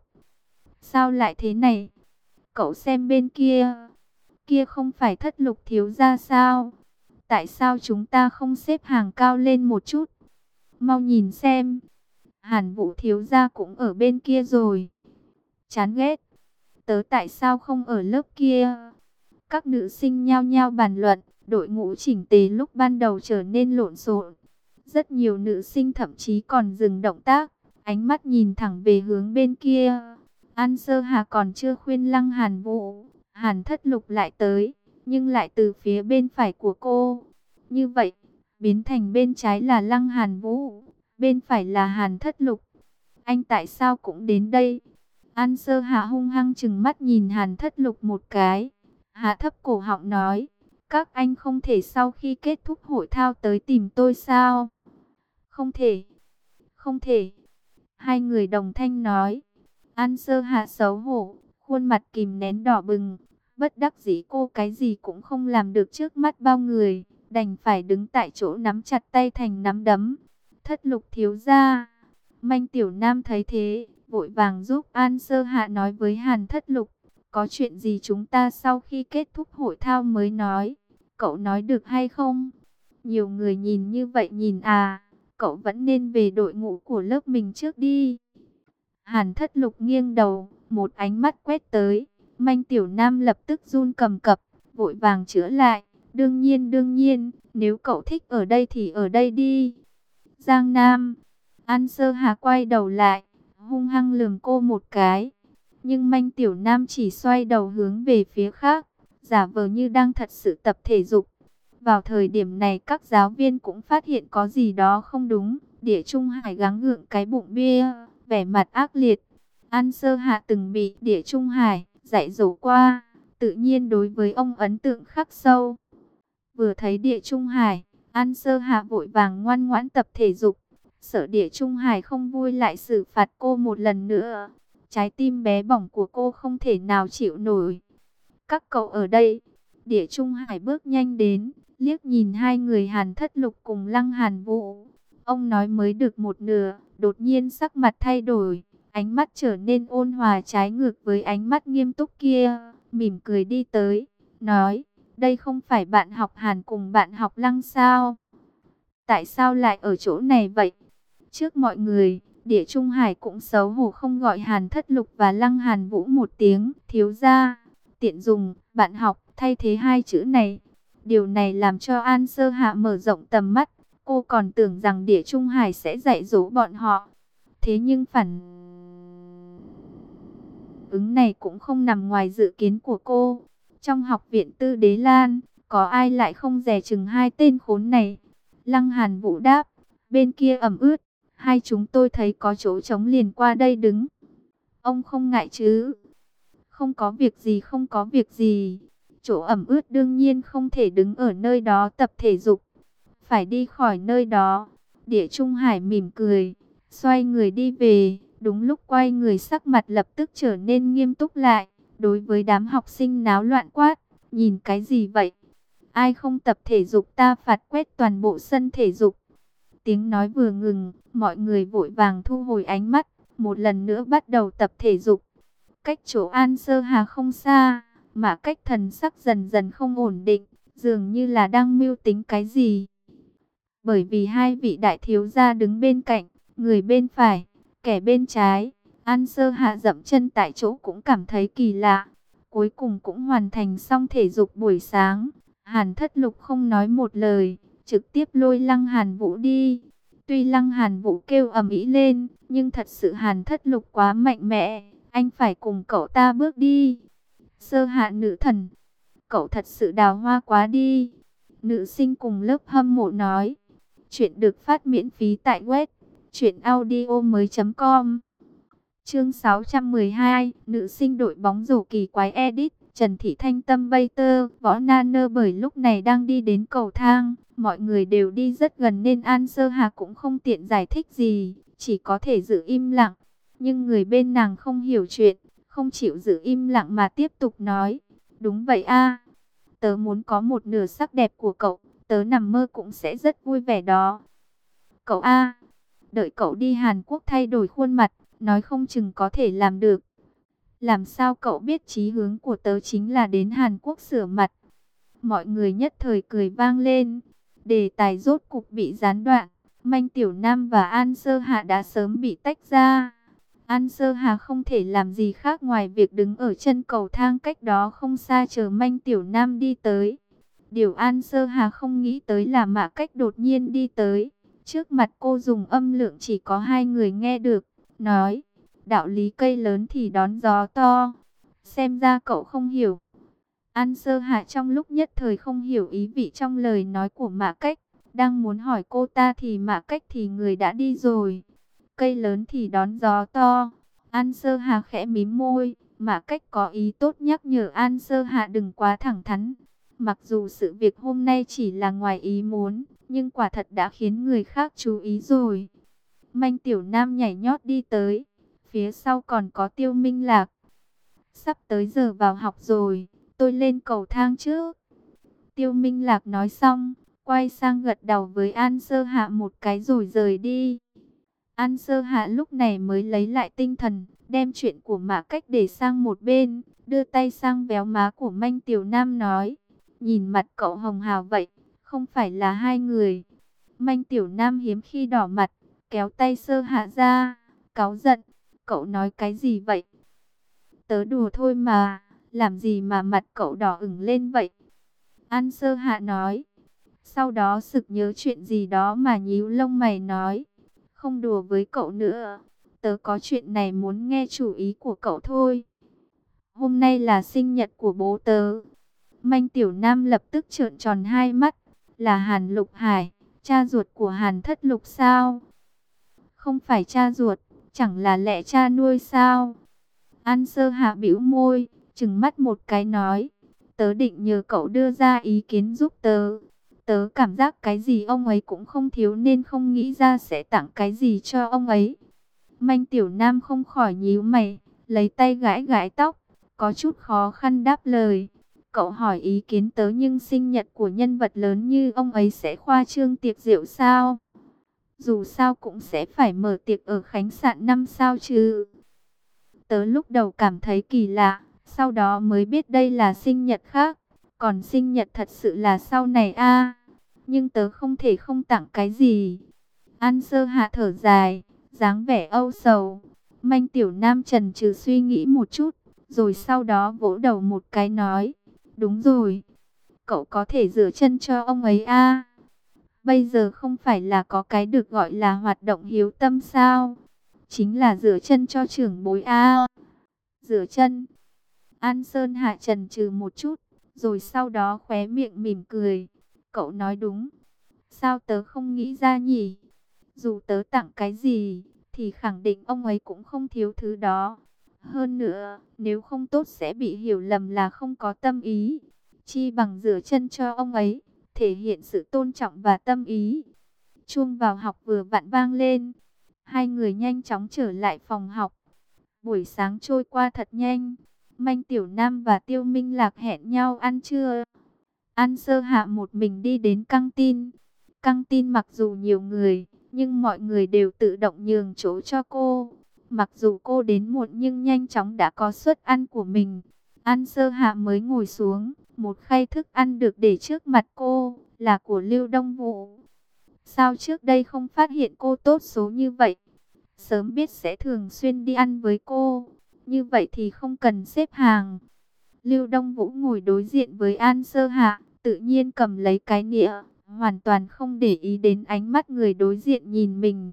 Speaker 1: Sao lại thế này? Cậu xem bên kia, kia không phải Thất Lục thiếu gia sao? Tại sao chúng ta không xếp hàng cao lên một chút? Mau nhìn xem, Hàn Vũ thiếu gia cũng ở bên kia rồi. Chán ghét, tớ tại sao không ở lớp kia? Các nữ sinh nhao nhao bàn luận, đội ngũ chỉnh tề lúc ban đầu trở nên lộn xộn. Rất nhiều nữ sinh thậm chí còn dừng động tác, ánh mắt nhìn thẳng về hướng bên kia. An Sơ Hà còn chưa khuyên Lăng Hàn Vũ, Hàn Thất Lục lại tới, nhưng lại từ phía bên phải của cô. Như vậy, biến thành bên trái là Lăng Hàn Vũ, bên phải là Hàn Thất Lục. Anh tại sao cũng đến đây? An Sơ Hà hung hăng trừng mắt nhìn Hàn Thất Lục một cái, hạ thấp cổ họng nói, các anh không thể sau khi kết thúc hội thao tới tìm tôi sao? Không thể, không thể. Hai người đồng thanh nói. An Sơ Hạ xấu hổ, khuôn mặt kìm nén đỏ bừng. Bất đắc dĩ cô cái gì cũng không làm được trước mắt bao người, đành phải đứng tại chỗ nắm chặt tay thành nắm đấm. Thất Lục thiếu gia. Manh Tiểu Nam thấy thế, vội vàng giúp An Sơ Hạ nói với Hàn Thất Lục. Có chuyện gì chúng ta sau khi kết thúc hội thao mới nói. Cậu nói được hay không? Nhiều người nhìn như vậy nhìn à. Cậu vẫn nên về đội ngũ của lớp mình trước đi. Hàn Thất Lục nghiêng đầu, một ánh mắt quét tới. Manh Tiểu Nam lập tức run cầm cập, vội vàng chữa lại. Đương nhiên, nếu cậu thích ở đây thì ở đây đi. Giang Nam. An Sơ Hà quay đầu lại, hung hăng lườm cô một cái. Nhưng Manh Tiểu Nam chỉ xoay đầu hướng về phía khác, giả vờ như đang thật sự tập thể dục. Vào thời điểm này các giáo viên cũng phát hiện có gì đó không đúng. Địa Trung Hải gắng gượng cái bụng bia, vẻ mặt ác liệt. An Sơ Hạ từng bị Địa Trung Hải dạy dỗ qua, tự nhiên đối với ông ấn tượng khắc sâu. Vừa thấy Địa Trung Hải, An Sơ Hạ vội vàng ngoan ngoãn tập thể dục. Sợ Địa Trung Hải không vui lại xử phạt cô một lần nữa. Trái tim bé bỏng của cô không thể nào chịu nổi. Các cậu ở đây. Địa Trung Hải bước nhanh đến, liếc nhìn hai người Hàn Thất Lục cùng Lăng Hàn Vũ. Ông nói mới được một nửa, đột nhiên sắc mặt thay đổi, ánh mắt trở nên ôn hòa trái ngược với ánh mắt nghiêm túc kia, mỉm cười đi tới, nói, đây không phải bạn học Hàn cùng bạn học Lăng sao? Tại sao lại ở chỗ này vậy? Trước mọi người, Địa Trung Hải cũng xấu hổ không gọi Hàn Thất Lục và Lăng Hàn Vũ một tiếng thiếu gia, tiện dùng bạn học thay thế hai chữ này. Điều này làm cho An Sơ Hạ mở rộng tầm mắt. Cô còn tưởng rằng Địa Trung Hải sẽ dạy dỗ bọn họ. Thế nhưng phản ứng này cũng không nằm ngoài dự kiến của cô. Trong học viện Tư Đế Lan, có ai lại không dè chừng hai tên khốn này? Lăng Hàn Vũ đáp, bên kia ẩm ướt, Hai chúng tôi thấy có chỗ trống liền qua đây đứng. Ông không ngại chứ? Không có việc gì, không có việc gì. Chỗ ẩm ướt đương nhiên không thể đứng ở nơi đó tập thể dục. Phải đi khỏi nơi đó. Địa Trung Hải mỉm cười, xoay người đi về. Đúng lúc quay người, sắc mặt lập tức trở nên nghiêm túc lại. Đối với đám học sinh náo loạn quát, nhìn cái gì vậy? Ai không tập thể dục ta phạt quét toàn bộ sân thể dục. Tiếng nói vừa ngừng, mọi người vội vàng thu hồi ánh mắt, một lần nữa bắt đầu tập thể dục. Cách chỗ An Sơ Hà không xa, mà cách thần sắc dần dần không ổn định, dường như là đang mưu tính cái gì. Bởi vì hai vị đại thiếu gia đứng bên cạnh, người bên phải, kẻ bên trái, An Sơ Hạ dậm chân tại chỗ cũng cảm thấy kỳ lạ. Cuối cùng cũng hoàn thành xong thể dục buổi sáng. Hàn Thất Lục không nói một lời, trực tiếp lôi Lăng Hàn Vũ đi. Tuy Lăng Hàn Vũ kêu ầm ĩ lên, nhưng thật sự Hàn Thất Lục quá mạnh mẽ, anh phải cùng cậu ta bước đi. Sơ Hạ nữ thần, cậu thật sự đào hoa quá đi. Nữ sinh cùng lớp hâm mộ nói. Chuyện được phát miễn phí tại web truyệnaudiomoi.com. Chương 612, nữ sinh đội bóng rổ kỳ quái edit, Trần Thị Thanh Tâm Bater, Võ Na Nơ bởi lúc này đang đi đến cầu thang, mọi người đều đi rất gần nên An Sơ Hà cũng không tiện giải thích gì, chỉ có thể giữ im lặng. Nhưng người bên nàng không hiểu chuyện, không chịu giữ im lặng mà tiếp tục nói, đúng vậy a, tớ muốn có một nửa sắc đẹp của cậu, tớ nằm mơ cũng sẽ rất vui vẻ đó. Cậu a, đợi cậu đi Hàn Quốc thay đổi khuôn mặt, nói không chừng có thể làm được. Làm sao cậu biết chí hướng của tớ chính là đến Hàn Quốc sửa mặt? Mọi người nhất thời cười vang lên. Đề tài rốt cục bị gián đoạn. Manh Tiểu Nam và An Sơ Hạ đã sớm bị tách ra. An Sơ Hà không thể làm gì khác ngoài việc đứng ở chân cầu thang cách đó không xa chờ Manh Tiểu Nam đi tới. Điều An Sơ Hà không nghĩ tới là Mã Cách đột nhiên đi tới. Trước mặt cô dùng âm lượng chỉ có hai người nghe được, nói, đạo lý cây lớn thì đón gió to. Xem ra cậu không hiểu. An Sơ Hạ trong lúc nhất thời không hiểu ý vị trong lời nói của Mã Cách. Đang muốn hỏi cô ta thì Mã Cách thì người đã đi rồi. Cây lớn thì đón gió to. An Sơ Hạ khẽ mím môi. Mã Cách có ý tốt nhắc nhở An Sơ Hạ đừng quá thẳng thắn. Mặc dù sự việc hôm nay chỉ là ngoài ý muốn, nhưng quả thật đã khiến người khác chú ý rồi. Manh Tiểu Nam nhảy nhót đi tới. Phía sau còn có Tiêu Minh Lạc. Sắp tới giờ vào học rồi, tôi lên cầu thang trước. Tiêu Minh Lạc nói xong, quay sang gật đầu với An Sơ Hạ một cái rồi rời đi. An Sơ Hạ lúc này mới lấy lại tinh thần, đem chuyện của Mã Cách để sang một bên, đưa tay sang véo má của Manh Tiểu Nam nói, nhìn mặt cậu hồng hào vậy, không phải là hai người. Manh Tiểu Nam hiếm khi đỏ mặt, kéo tay Sơ Hạ ra, cáu giận, cậu nói cái gì vậy? Tớ đùa thôi mà, làm gì mà mặt cậu đỏ ửng lên vậy? An Sơ Hạ nói, sau đó sực nhớ chuyện gì đó mà nhíu lông mày nói, không đùa với cậu nữa, tớ có chuyện này muốn nghe chủ ý của cậu thôi. Hôm nay là sinh nhật của bố tớ. Manh Tiểu Nam lập tức trợn tròn hai mắt, là Hàn Lục Hải, cha ruột của Hàn Thất Lục sao? Không phải cha ruột, chẳng là lẽ cha nuôi sao? An Sơ Hạ bĩu môi, trừng mắt một cái nói, tớ định nhờ cậu đưa ra ý kiến giúp tớ. Tớ cảm giác cái gì ông ấy cũng không thiếu nên không nghĩ ra sẽ tặng cái gì cho ông ấy. Manh Tiểu Nam không khỏi nhíu mày, lấy tay gãi gãi tóc, có chút khó khăn đáp lời. Cậu hỏi ý kiến tớ nhưng sinh nhật của nhân vật lớn như ông ấy sẽ khoa trương tiệc rượu sao? Dù sao cũng sẽ phải mở tiệc ở khách sạn 5 sao chứ. Tớ lúc đầu cảm thấy kỳ lạ, sau đó mới biết đây là sinh nhật khác. Còn sinh nhật thật sự là sau này a. Nhưng tớ không thể không tặng cái gì. An Sơ Hạ thở dài, dáng vẻ âu sầu. Manh Tiểu Nam chần chừ suy nghĩ một chút, rồi sau đó vỗ đầu một cái nói, đúng rồi, cậu có thể rửa chân cho ông ấy a. Bây giờ không phải là có cái được gọi là hoạt động hiếu tâm sao? Chính là rửa chân cho trưởng bối a. Rửa chân. An Sơn Hạ chần chừ một chút, rồi sau đó khóe miệng mỉm cười. Cậu nói đúng. Sao tớ không nghĩ ra nhỉ? Dù tớ tặng cái gì, thì khẳng định ông ấy cũng không thiếu thứ đó. Hơn nữa, nếu không tốt sẽ bị hiểu lầm là không có tâm ý. Chi bằng rửa chân cho ông ấy, thể hiện sự tôn trọng và tâm ý. Chuông vào học vừa vặn vang lên. Hai người nhanh chóng trở lại phòng học. Buổi sáng trôi qua thật nhanh. Manh Tiểu Nam và Tiêu Minh Lạc hẹn nhau ăn trưa. An Sơ Hạ một mình đi đến căng tin. Căng tin mặc dù nhiều người, nhưng mọi người đều tự động nhường chỗ cho cô. Mặc dù cô đến muộn nhưng nhanh chóng đã có suất ăn của mình. An Sơ Hạ mới ngồi xuống, một khay thức ăn được để trước mặt cô, là của Lưu Đông Vũ. Sao trước đây không phát hiện cô tốt số như vậy? Sớm biết sẽ thường xuyên đi ăn với cô, như vậy thì không cần xếp hàng. Lưu Đông Vũ ngồi đối diện với An Sơ Hạ, tự nhiên cầm lấy cái nĩa, hoàn toàn không để ý đến ánh mắt người đối diện nhìn mình.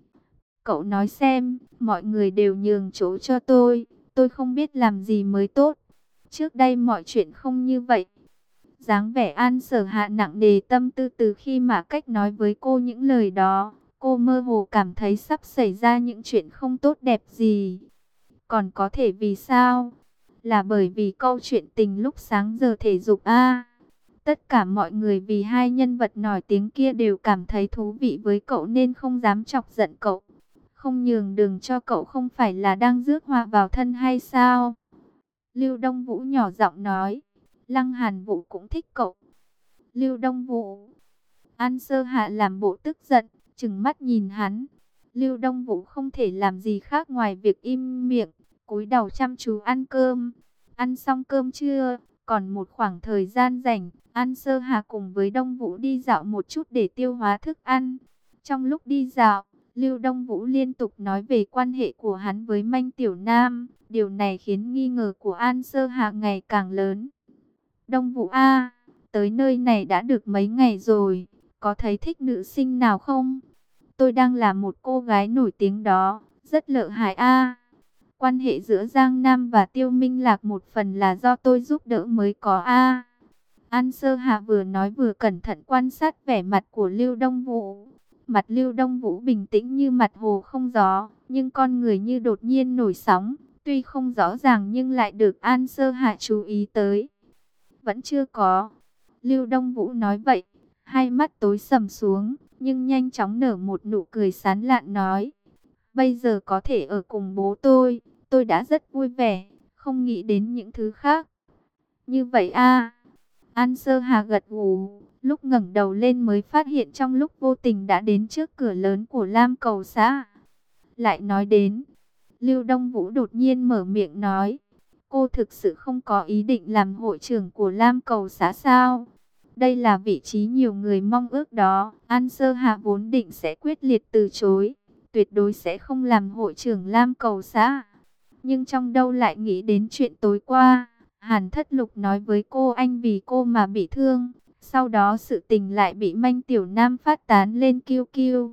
Speaker 1: Cậu nói xem, mọi người đều nhường chỗ cho tôi không biết làm gì mới tốt. Trước đây mọi chuyện không như vậy. Dáng vẻ An Sở Hạ nặng nề tâm tư từ khi mà cách nói với cô những lời đó. Cô mơ hồ cảm thấy sắp xảy ra những chuyện không tốt đẹp gì. Còn có thể vì sao? Là bởi vì câu chuyện tình lúc sáng giờ thể dục a. Tất cả mọi người vì hai nhân vật nổi tiếng kia đều cảm thấy thú vị với cậu nên không dám chọc giận cậu. Không nhường đường cho cậu không phải là đang rước họa vào thân hay sao? Lưu Đông Vũ nhỏ giọng nói. Lăng Hàn Vũ cũng thích cậu. Lưu Đông Vũ. An Sơ Hạ làm bộ tức giận, trừng mắt nhìn hắn. Lưu Đông Vũ không thể làm gì khác ngoài việc im miệng, cúi đầu chăm chú ăn cơm. Ăn xong cơm trưa, còn một khoảng thời gian rảnh, An Sơ Hạ cùng với Đông Vũ đi dạo một chút để tiêu hóa thức ăn. Trong lúc đi dạo, Lưu Đông Vũ liên tục nói về quan hệ của hắn với Manh Tiểu Nam. Điều này khiến nghi ngờ của An Sơ Hạ ngày càng lớn. Đông Vũ A, tới nơi này đã được mấy ngày rồi, có thấy thích nữ sinh nào không? Tôi đang là một cô gái nổi tiếng đó, rất lợi hại A. Quan hệ giữa Giang Nam và Tiêu Minh Lạc một phần là do tôi giúp đỡ mới có A. An Sơ Hạ vừa nói vừa cẩn thận quan sát vẻ mặt của Lưu Đông Vũ. Mặt Lưu Đông Vũ bình tĩnh như mặt hồ không gió, nhưng con người như đột nhiên nổi sóng. Tuy không rõ ràng nhưng lại được An Sơ Hạ chú ý tới. Vẫn chưa có. Lưu Đông Vũ nói vậy, hai mắt tối sầm xuống, nhưng nhanh chóng nở một nụ cười sán lạn nói. Bây giờ có thể ở cùng bố tôi đã rất vui vẻ, không nghĩ đến những thứ khác. Như vậy a. An Sơ Hà gật gù, lúc ngẩng đầu lên mới phát hiện trong lúc vô tình đã đến trước cửa lớn của Lam Cầu xã. Lại nói đến, Lưu Đông Vũ đột nhiên mở miệng nói. Cô thực sự không có ý định làm hội trưởng của Lam Cầu xã sao? Đây là vị trí nhiều người mong ước đó. An Sơ Hạ vốn định sẽ quyết liệt từ chối, tuyệt đối sẽ không làm hội trưởng Lam Cầu xã. Nhưng trong đâu lại nghĩ đến chuyện tối qua, Hàn Thất Lục nói với cô anh vì cô mà bị thương. Sau đó sự tình lại bị Manh Tiểu Nam phát tán lên kiêu kiêu.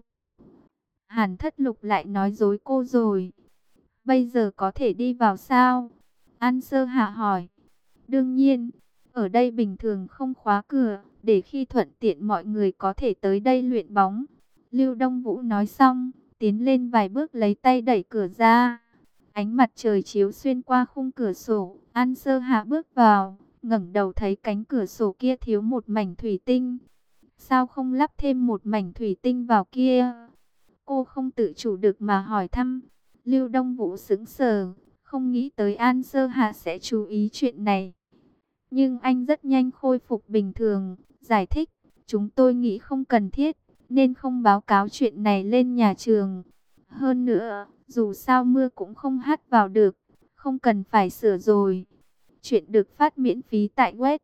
Speaker 1: Hàn Thất Lục lại nói dối cô rồi. Bây giờ có thể đi vào sao? An Sơ Hạ hỏi. Đương nhiên, ở đây bình thường không khóa cửa, để khi thuận tiện mọi người có thể tới đây luyện bóng. Lưu Đông Vũ nói xong, tiến lên vài bước lấy tay đẩy cửa ra. Ánh mặt trời chiếu xuyên qua khung cửa sổ, An Sơ Hạ bước vào, ngẩng đầu thấy cánh cửa sổ kia thiếu một mảnh thủy tinh. Sao không lắp thêm một mảnh thủy tinh vào kia? Cô không tự chủ được mà hỏi thăm. Lưu Đông Vũ sững sờ, không nghĩ tới An Sơ Hạ sẽ chú ý chuyện này. Nhưng anh rất nhanh khôi phục bình thường, giải thích, chúng tôi nghĩ không cần thiết, nên không báo cáo chuyện này lên nhà trường. Hơn nữa, dù sao mưa cũng không hắt vào được, không cần phải sửa rồi. Chuyện được phát miễn phí tại web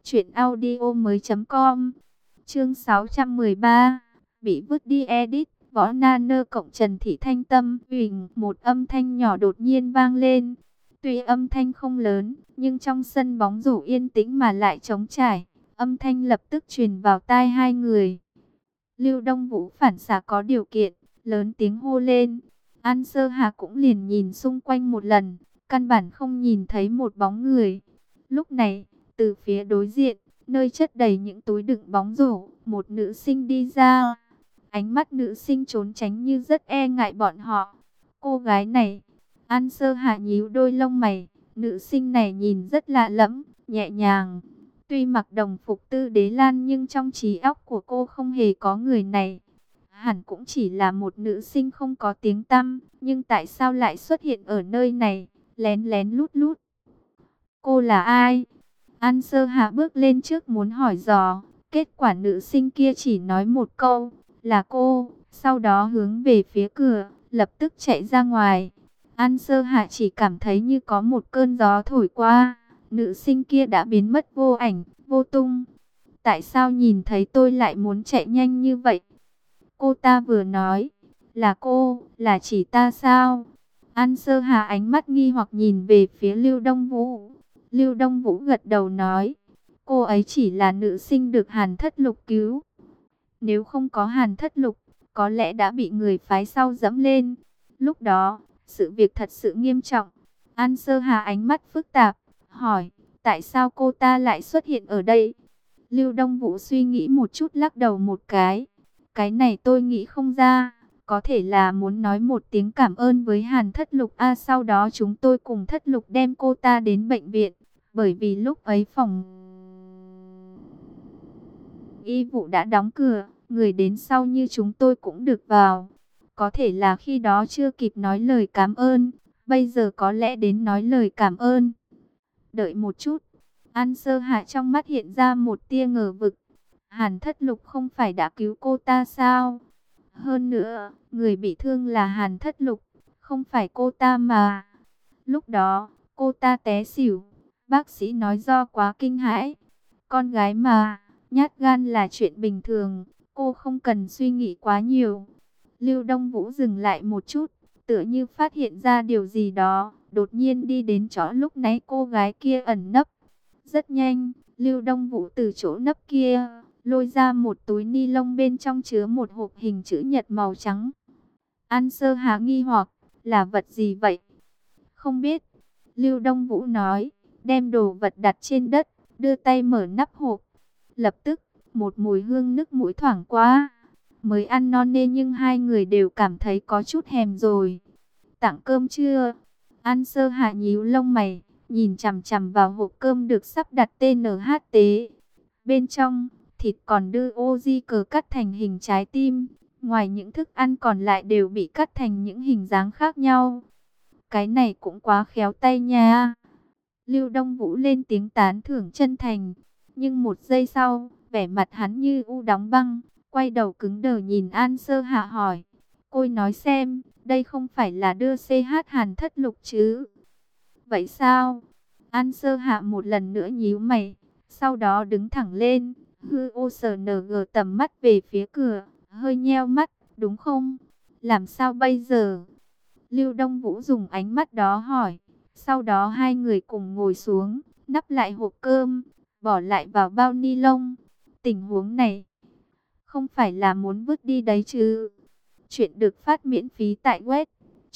Speaker 1: truyệnaudiomoi.com. Chương 613, bị vứt đi edit. Võ Na Nơ cộng Trần Thị Thanh Tâm, huỳnh, một âm thanh nhỏ đột nhiên vang lên. Tuy âm thanh không lớn, nhưng trong sân bóng rổ yên tĩnh mà lại trống trải, âm thanh lập tức truyền vào tai hai người. Lưu Đông Vũ phản xạ có điều kiện, lớn tiếng hô lên. An Sơ Hà cũng liền nhìn xung quanh một lần, căn bản không nhìn thấy một bóng người. Lúc này, từ phía đối diện, nơi chất đầy những túi đựng bóng rổ, một nữ sinh đi ra. Ánh mắt nữ sinh trốn tránh như rất e ngại bọn họ. Cô gái này, An Sơ Hạ nhíu đôi lông mày, nữ sinh này nhìn rất lạ lẫm, nhẹ nhàng. Tuy mặc đồng phục Tư Đế Lan nhưng trong trí óc của cô không hề có người này. Hẳn cũng chỉ là một nữ sinh không có tiếng tăm, nhưng tại sao lại xuất hiện ở nơi này, lén lén lút lút. Cô là ai? An Sơ Hạ bước lên trước muốn hỏi dò, kết quả nữ sinh kia chỉ nói một câu, là cô, sau đó hướng về phía cửa, lập tức chạy ra ngoài. An Sơ Hạ chỉ cảm thấy như có một cơn gió thổi qua, nữ sinh kia đã biến mất vô ảnh, vô tung. Tại sao nhìn thấy tôi lại muốn chạy nhanh như vậy? Cô ta vừa nói, là cô, là chỉ ta sao? An Sơ Hà ánh mắt nghi hoặc nhìn về phía Lưu Đông Vũ. Lưu Đông Vũ gật đầu nói, cô ấy chỉ là nữ sinh được Hàn Thất Lục cứu. Nếu không có Hàn Thất Lục, có lẽ đã bị người phái sau dẫm lên. Lúc đó, sự việc thật sự nghiêm trọng. An Sơ Hà ánh mắt phức tạp, hỏi, tại sao cô ta lại xuất hiện ở đây? Lưu Đông Vũ suy nghĩ một chút lắc đầu một cái. Cái này tôi nghĩ không ra. Có thể là muốn nói một tiếng cảm ơn với Hàn Thất Lục. Sau đó chúng tôi cùng Thất Lục đem cô ta đến bệnh viện. Bởi vì lúc ấy phòng y vụ đã đóng cửa. Người đến sau như chúng tôi cũng được vào. Có thể là khi đó chưa kịp nói lời cảm ơn. Bây giờ có lẽ đến nói lời cảm ơn. Đợi một chút. An Sơ Hạ trong mắt hiện ra một tia ngờ vực. Hàn Thất Lục không phải đã cứu cô ta sao? Hơn nữa, người bị thương là Hàn Thất Lục, không phải cô ta mà. Lúc đó, cô ta té xỉu. Bác sĩ nói do quá kinh hãi. Con gái mà, nhát gan là chuyện bình thường, cô không cần suy nghĩ quá nhiều. Lưu Đông Vũ dừng lại một chút, tựa như phát hiện ra điều gì đó, đột nhiên đi đến chỗ lúc nãy cô gái kia ẩn nấp. Rất nhanh, Lưu Đông Vũ từ chỗ nấp kia lôi ra một túi ni lông bên trong chứa một hộp hình chữ nhật màu trắng. An Sơ Hà nghi hoặc, là vật gì vậy? Không biết. Lưu Đông Vũ nói, đem đồ vật đặt trên đất, đưa tay mở nắp hộp. Lập tức, một mùi hương nức mũi thoảng qua. Mới ăn non nê nhưng hai người đều cảm thấy có chút thèm rồi. Tặng cơm chưa? An Sơ Hà nhíu lông mày, nhìn chằm chằm vào hộp cơm được sắp đặt TNHT. Bên trong, thịt còn đưa oji cờ cắt thành hình trái tim. Ngoài những thức ăn còn lại đều bị cắt thành những hình dáng khác nhau. Cái này cũng quá khéo tay nha. Lưu Đông Vũ lên tiếng tán thưởng chân thành. Nhưng một giây sau, vẻ mặt hắn như u đóng băng. Quay đầu cứng đờ nhìn An Sơ Hạ hỏi. Cô nói xem, đây không phải là đưa CH Hàn Thất Lục chứ? Vậy sao? An Sơ Hạ một lần nữa nhíu mày. Sau đó đứng thẳng lên. Hư ô sờ nờ tầm mắt về phía cửa. Hơi nheo mắt, đúng không? Làm sao bây giờ? Lưu Đông Vũ dùng ánh mắt đó hỏi. Sau đó hai người cùng ngồi xuống, nắp lại hộp cơm, bỏ lại vào bao ni lông. Tình huống này không phải là muốn vứt đi đấy chứ? Chuyện được phát miễn phí tại web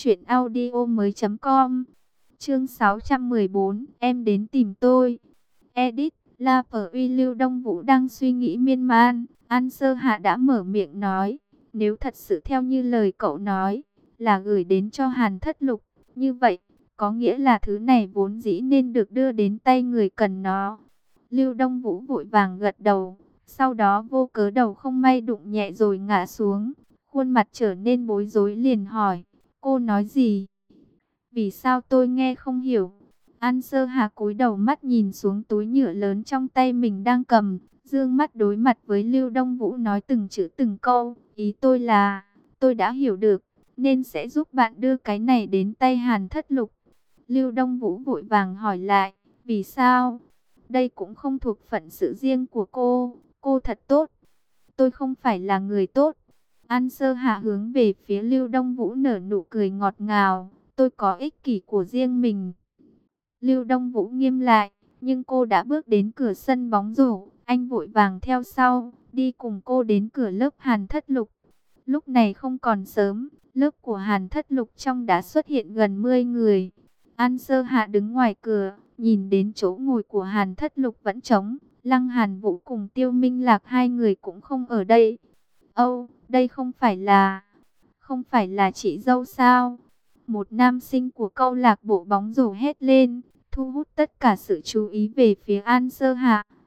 Speaker 1: truyệnaudiomoi.com. Chương 614, em đến tìm tôi. Edit, La Phở Uy. Lưu Đông Vũ đang suy nghĩ miên man. An Sơ Hạ đã mở miệng nói, nếu thật sự theo như lời cậu nói, là gửi đến cho Hàn Thất Lục, như vậy, có nghĩa là thứ này vốn dĩ nên được đưa đến tay người cần nó. Lưu Đông Vũ vội vàng gật đầu, sau đó vô cớ đầu không may đụng nhẹ rồi ngã xuống. Khuôn mặt trở nên bối rối liền hỏi, cô nói gì? Vì sao tôi nghe không hiểu? An Sơ Hà cúi đầu mắt nhìn xuống túi nhựa lớn trong tay mình đang cầm, dương mắt đối mặt với Lưu Đông Vũ nói từng chữ từng câu. Ý tôi là, tôi đã hiểu được, nên sẽ giúp bạn đưa cái này đến tay Hàn Thất Lục. Lưu Đông Vũ vội vàng hỏi lại, vì sao? Đây cũng không thuộc phận sự riêng của cô thật tốt. Tôi không phải là người tốt. An Sơ Hạ hướng về phía Lưu Đông Vũ nở nụ cười ngọt ngào, tôi có ích kỷ của riêng mình. Lưu Đông Vũ nghiêm lại, nhưng cô đã bước đến cửa sân bóng rổ, anh vội vàng theo sau, đi cùng cô đến cửa lớp Hàn Thất Lục. Lúc này không còn sớm, lớp của Hàn Thất Lục trong đã xuất hiện gần 10 người. An Sơ Hạ đứng ngoài cửa, nhìn đến chỗ ngồi của Hàn Thất Lục vẫn trống, Lăng Hàn Vũ cùng Tiêu Minh Lạc hai người cũng không ở đây. Âu, đây không phải là chị dâu sao? Một nam sinh của câu lạc bộ bóng rổ hét lên, thu hút tất cả sự chú ý về phía An Sơ Hạ.